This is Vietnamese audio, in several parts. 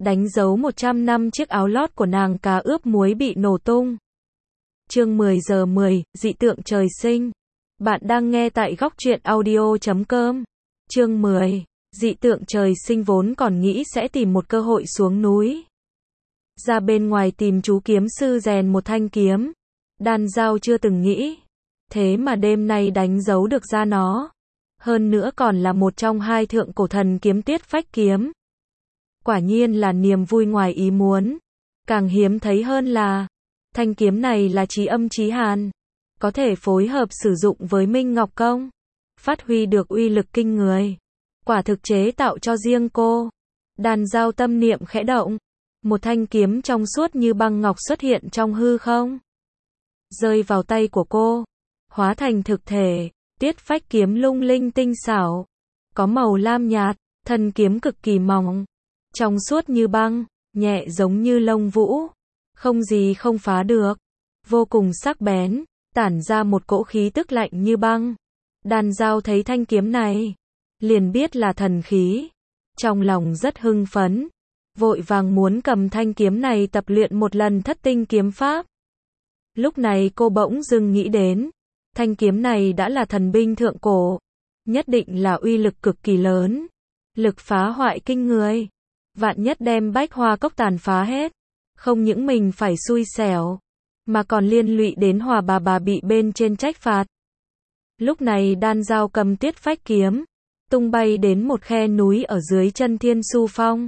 đánh dấu 100 năm chiếc áo lót của nàng cá ướp muối bị nổ tung. Chương 10 giờ 10, dị tượng trời sinh. Bạn đang nghe tại góc truyện audio.com. Chương 10, dị tượng trời sinh vốn còn nghĩ sẽ tìm một cơ hội xuống núi. Ra bên ngoài tìm chú kiếm sư rèn một thanh kiếm. Đan Dao chưa từng nghĩ. Thế mà đêm nay đánh dấu được ra nó. Hơn nữa còn là một trong hai thượng cổ thần kiếm Tiết Phách kiếm. Quả nhiên là niềm vui ngoài ý muốn. Càng hiếm thấy hơn là thanh kiếm này là chí âm chí hàn, có thể phối hợp sử dụng với Minh Ngọc Công, phát huy được uy lực kinh người. Quả thực chế tạo cho riêng cô. Đan Dao tâm niệm khẽ động, một thanh kiếm trong suốt như băng ngọc xuất hiện trong hư không, rơi vào tay của cô, hóa thành thực thể. Tiết Phách kiếm lung linh tinh xảo, có màu lam nhạt, thân kiếm cực kỳ mỏng, trong suốt như băng, nhẹ giống như lông vũ, không gì không phá được, vô cùng sắc bén, tản ra một cỗ khí tức lạnh như băng. Đan Dao thấy thanh kiếm này, liền biết là thần khí, trong lòng rất hưng phấn, vội vàng muốn cầm thanh kiếm này tập luyện một lần thất tinh kiếm pháp. Lúc này cô bỗng dưng nghĩ đến, thanh kiếm này đã là thần binh thượng cổ, nhất định là uy lực cực kỳ lớn, lực phá hoại kinh người. Vạn nhất đem Bách Hoa Cốc tàn phá hết, không những mình phải xui xẻo, mà còn liên lụy đến Hòa bà bị bên trên trách phạt. Lúc này Đan Dao cầm Tiết Phách kiếm, tung bay đến một khe núi ở dưới chân Thiên Su Phong.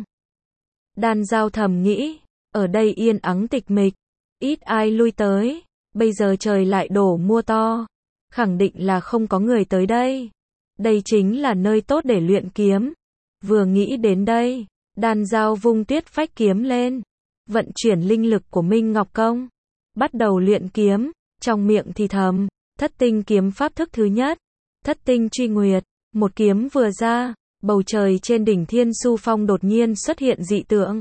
Đan Dao thầm nghĩ, ở đây yên ắng tịch mịch, ít ai lui tới, bây giờ trời lại đổ mưa to, khẳng định là không có người tới đây. Đây chính là nơi tốt để luyện kiếm. Vừa nghĩ đến đây, Đan Dao vung Tiết Phách kiếm lên, vận chuyển linh lực của Minh Ngọc Công, bắt đầu luyện kiếm, trong miệng thì thầm, thất tinh kiếm pháp thức thứ nhất, thất tinh truy nguyệt. Một kiếm vừa ra, bầu trời trên đỉnh Thiên Su Phong đột nhiên xuất hiện dị tượng.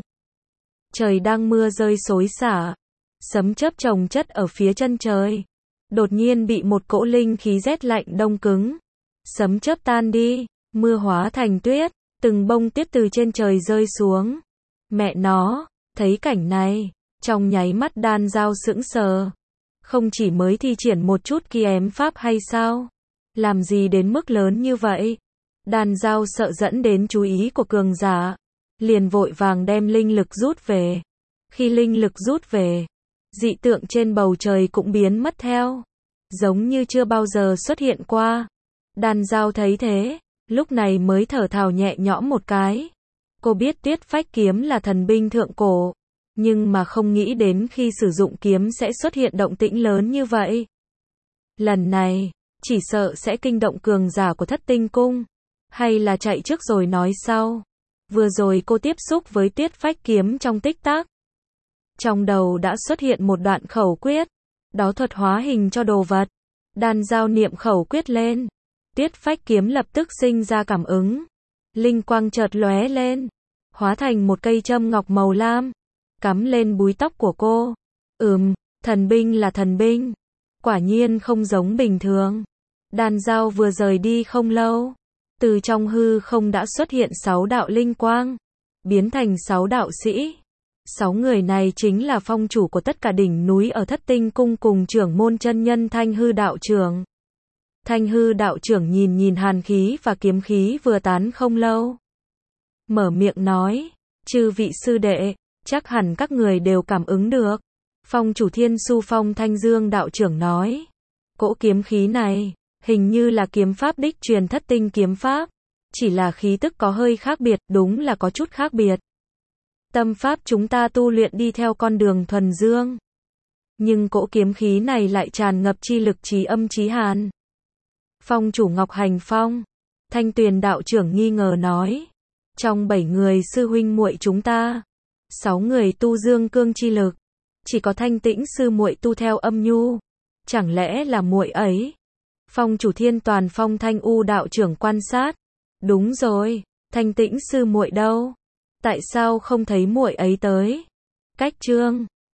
Trời đang mưa rơi xối xả, sấm chớp chồng chất ở phía chân trời, đột nhiên bị một cỗ linh khí rét lạnh đông cứng. Sấm chớp tan đi, mưa hóa thành tuyết, từng bông tuyết từ trên trời rơi xuống. Mẹ nó, thấy cảnh này, trong nháy mắt Đan Dao sững sờ. Không chỉ mới thi triển một chút kiếm pháp hay sao? Làm gì đến mức lớn như vậy? Đan Dao sợ dẫn đến chú ý của cường giả, liền vội vàng đem linh lực rút về. Khi linh lực rút về, dị tượng trên bầu trời cũng biến mất theo, giống như chưa bao giờ xuất hiện qua. Đan Dao thấy thế, lúc này mới thở phào nhẹ nhõm một cái. Cô biết Tiết Phách kiếm là thần binh thượng cổ, nhưng mà không nghĩ đến khi sử dụng kiếm sẽ xuất hiện động tĩnh lớn như vậy. Lần này, chỉ sợ sẽ kinh động cường giả của Thất Tinh Cung, hay là chạy trước rồi nói sau. Vừa rồi cô tiếp xúc với Tiết Phách kiếm trong tích tắc, trong đầu đã xuất hiện một đoạn khẩu quyết, đó thuật hóa hình cho đồ vật. Đan Dao niệm khẩu quyết lên, Tiết Phách kiếm lập tức sinh ra cảm ứng, linh quang chợt lóe lên, hóa thành một cây châm ngọc màu lam, cắm lên búi tóc của cô. Thần binh là thần binh, quả nhiên không giống bình thường. Đan Dao vừa rời đi không lâu, từ trong hư không đã xuất hiện 6 đạo linh quang, biến thành 6 đạo sĩ. 6 người này chính là phong chủ của tất cả đỉnh núi ở Thất Tinh Cung cùng trưởng môn chân nhân Thanh Hư đạo trưởng. Thanh Hư đạo trưởng nhìn hàn khí và kiếm khí vừa tán không lâu, mở miệng nói, chư vị sư đệ, chắc hẳn các người đều cảm ứng được. Phong chủ Thiên Su Phong Thanh Dương đạo trưởng nói, cỗ kiếm khí này, hình như là kiếm pháp đích truyền thất tinh kiếm pháp, chỉ là khí tức có hơi khác biệt, đúng là có chút khác biệt. Tâm pháp chúng ta tu luyện đi theo con đường thuần dương, nhưng cỗ kiếm khí này lại tràn ngập chi lực chí âm chí hàn. Phong chủ Ngọc Hành Phong, Thanh Tuyền đạo trưởng nghi ngờ nói, trong 7 người sư huynh muội chúng ta, 6 người tu dương cương chi lực, chỉ có Thanh Tĩnh sư muội tu theo âm nhu, chẳng lẽ là muội ấy? Phong chủ Thiên Toàn Phong Thanh U đạo trưởng quan sát, đúng rồi, Thanh Tĩnh sư muội đâu? Tại sao không thấy muội ấy tới? Cách chương